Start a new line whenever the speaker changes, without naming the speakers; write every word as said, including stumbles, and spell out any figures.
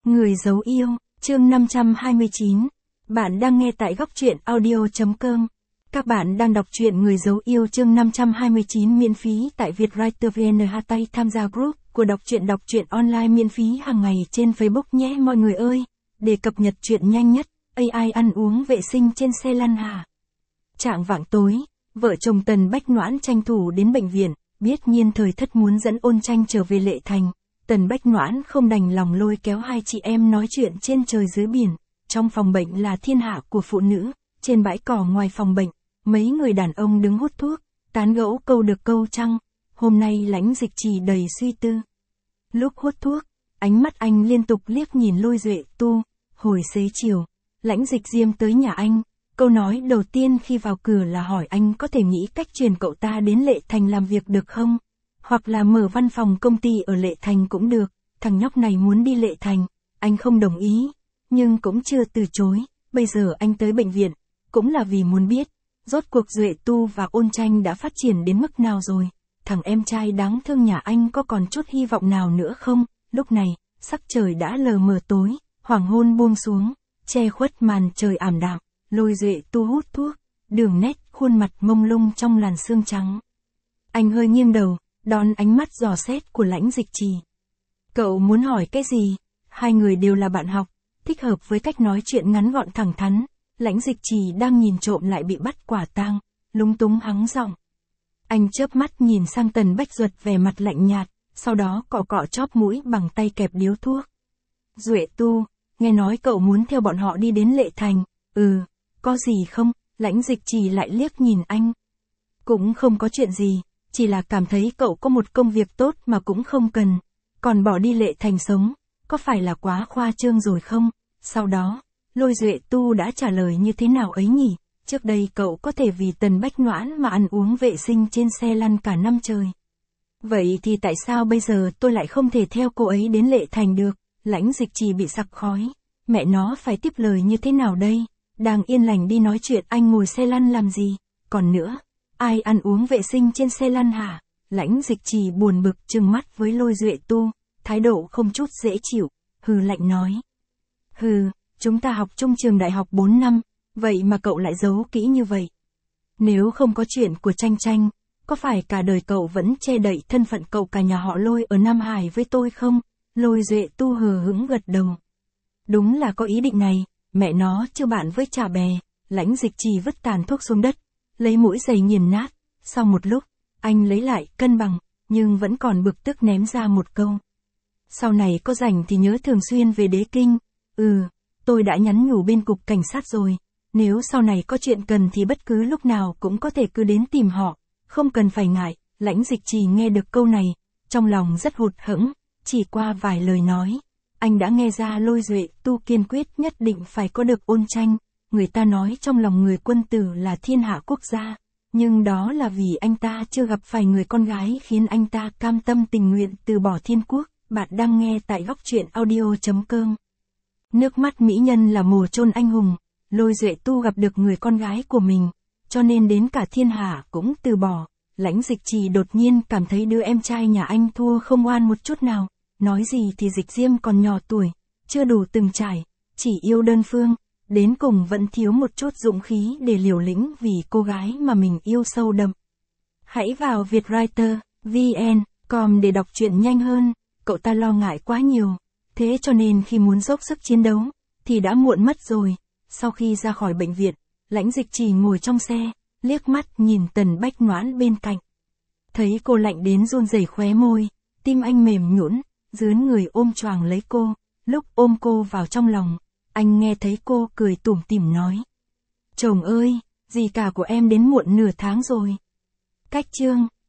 Người giấu yêu, chương năm trăm hai mươi chín. Bạn đang nghe tại góc truyện audio chấm com. Các bạn đang đọc truyện Người giấu yêu chương năm trăm hai mươi chín miễn phí tại Vietwriter vê en. Hashtag tham gia group của đọc truyện đọc truyện online miễn phí hàng ngày trên Facebook nhé mọi người ơi. Để cập nhật truyện nhanh nhất, a i ăn uống vệ sinh trên xe lăn hả? Trạng vạng tối, vợ chồng Tần Bách Noãn tranh thủ đến bệnh viện, biết Nhiên Thời Thất muốn dẫn Ôn Tranh trở về Lệ Thành. Tần Bách Noãn không đành lòng lôi kéo hai chị em nói chuyện trên trời dưới biển. Trong phòng bệnh là thiên hạ của phụ nữ, trên bãi cỏ ngoài phòng bệnh, mấy người đàn ông đứng hút thuốc, tán gẫu câu được câu trăng. Hôm nay Lãnh Dịch Trì đầy suy tư. Lúc hút thuốc, ánh mắt anh liên tục liếc nhìn Lôi Duệ Tu. Hồi xế chiều, Lãnh Dịch Diêm tới nhà anh, câu nói đầu tiên khi vào cửa là hỏi anh có thể nghĩ cách chuyển cậu ta đến Lệ Thành làm việc được không? Hoặc là mở văn phòng công ty ở Lệ Thành cũng được. Thằng nhóc này muốn đi Lệ Thành, anh không đồng ý, nhưng cũng chưa từ chối. Bây giờ anh tới bệnh viện, cũng là vì muốn biết, rốt cuộc Duệ Tu và Ôn Tranh đã phát triển đến mức nào rồi. Thằng em trai đáng thương nhà anh có còn chút hy vọng nào nữa không? Lúc này, sắc trời đã lờ mờ tối, hoàng hôn buông xuống, che khuất màn trời ảm đạm. Lôi Duệ Tu hút thuốc, đường nét khuôn mặt mông lung trong làn sương trắng. Anh hơi nghiêng đầu, đón ánh mắt dò xét của Lãnh Dịch Trì. Cậu muốn hỏi cái gì? Hai người đều là bạn học, thích hợp với cách nói chuyện ngắn gọn thẳng thắn. Lãnh Dịch Trì đang nhìn trộm lại bị bắt quả tang, lúng túng hắng giọng. Anh chớp mắt nhìn sang Tần Bách Duật vẻ mặt lạnh nhạt, sau đó cọ cọ chóp mũi bằng tay kẹp điếu thuốc. Duệ Tu, nghe nói cậu muốn theo bọn họ đi đến Lệ Thành. Ừ, có gì không? Lãnh Dịch Trì lại liếc nhìn anh. Cũng không có chuyện gì. Chỉ là cảm thấy cậu có một công việc tốt mà cũng không cần, còn bỏ đi Lệ Thành sống, có phải là quá khoa trương rồi không? Sau đó, Lôi Duệ Tu đã trả lời như thế nào ấy nhỉ? Trước đây cậu có thể vì Tần Bách Noãn mà ăn uống vệ sinh trên xe lăn cả năm trời. Vậy thì tại sao bây giờ tôi lại không thể theo cô ấy đến Lệ Thành được? Lãnh Dịch Trì bị sặc khói, mẹ nó phải tiếp lời như thế nào đây? Đang yên lành đi nói chuyện anh ngồi xe lăn làm gì? Còn nữa, ai ăn uống vệ sinh trên xe lăn hả? Lãnh Dịch Trì buồn bực trừng mắt với Lôi Duệ Tu, thái độ không chút dễ chịu, hừ lạnh nói. Hừ, chúng ta học chung trường đại học bốn năm, vậy mà cậu lại giấu kỹ như vậy. Nếu không có chuyện của Tranh Tranh, có phải cả đời cậu vẫn che đậy thân phận cậu cả nhà họ Lôi ở Nam Hải với tôi không? Lôi Duệ Tu hờ hững gật đầu. Đúng là có ý định này, mẹ nó chưa bạn với chả bè. Lãnh Dịch Trì vứt tàn thuốc xuống đất, lấy mũi giày nghiền nát. Sau một lúc, anh lấy lại cân bằng, nhưng vẫn còn bực tức ném ra một câu. Sau này có rảnh thì nhớ thường xuyên về Đế Kinh. Ừ, tôi đã nhắn nhủ bên cục cảnh sát rồi. Nếu sau này có chuyện cần thì bất cứ lúc nào cũng có thể cứ đến tìm họ, không cần phải ngại. Lãnh Dịch Trì nghe được câu này, trong lòng rất hụt hẫng. Chỉ qua vài lời nói, anh đã nghe ra Lôi Duệ Tu kiên quyết nhất định phải có được Ôn Tranh. Người ta nói trong lòng người quân tử là thiên hạ quốc gia, nhưng đó là vì anh ta chưa gặp phải người con gái khiến anh ta cam tâm tình nguyện từ bỏ thiên quốc. Bạn đang nghe tại góc truyện audio chấm com. Nước mắt mỹ nhân là mồ chôn anh hùng. Lôi Duệ Tu gặp được người con gái của mình, cho nên đến cả thiên hạ cũng từ bỏ. Lãnh Dịch Trì đột nhiên cảm thấy đứa em trai nhà anh thua không oan một chút nào. Nói gì thì Dịch Diêm còn nhỏ tuổi, chưa đủ từng trải, chỉ yêu đơn phương, đến cùng vẫn thiếu một chút dũng khí để liều lĩnh vì cô gái mà mình yêu sâu đậm. Hãy vào Vietwriter vê en com để đọc truyện nhanh hơn. Cậu ta lo ngại quá nhiều, thế cho nên khi muốn dốc sức chiến đấu thì đã muộn mất rồi. Sau khi ra khỏi bệnh viện, Lãnh Dịch Trì ngồi trong xe, liếc mắt nhìn Tần Bách Noãn bên cạnh. Thấy cô lạnh đến run rẩy khóe môi, tim anh mềm nhũn, dướn người ôm choàng lấy cô. Lúc ôm cô vào trong lòng, anh nghe thấy cô cười tủm tỉm nói. Chồng ơi, dì cả của em đến muộn nửa tháng rồi. Cách chương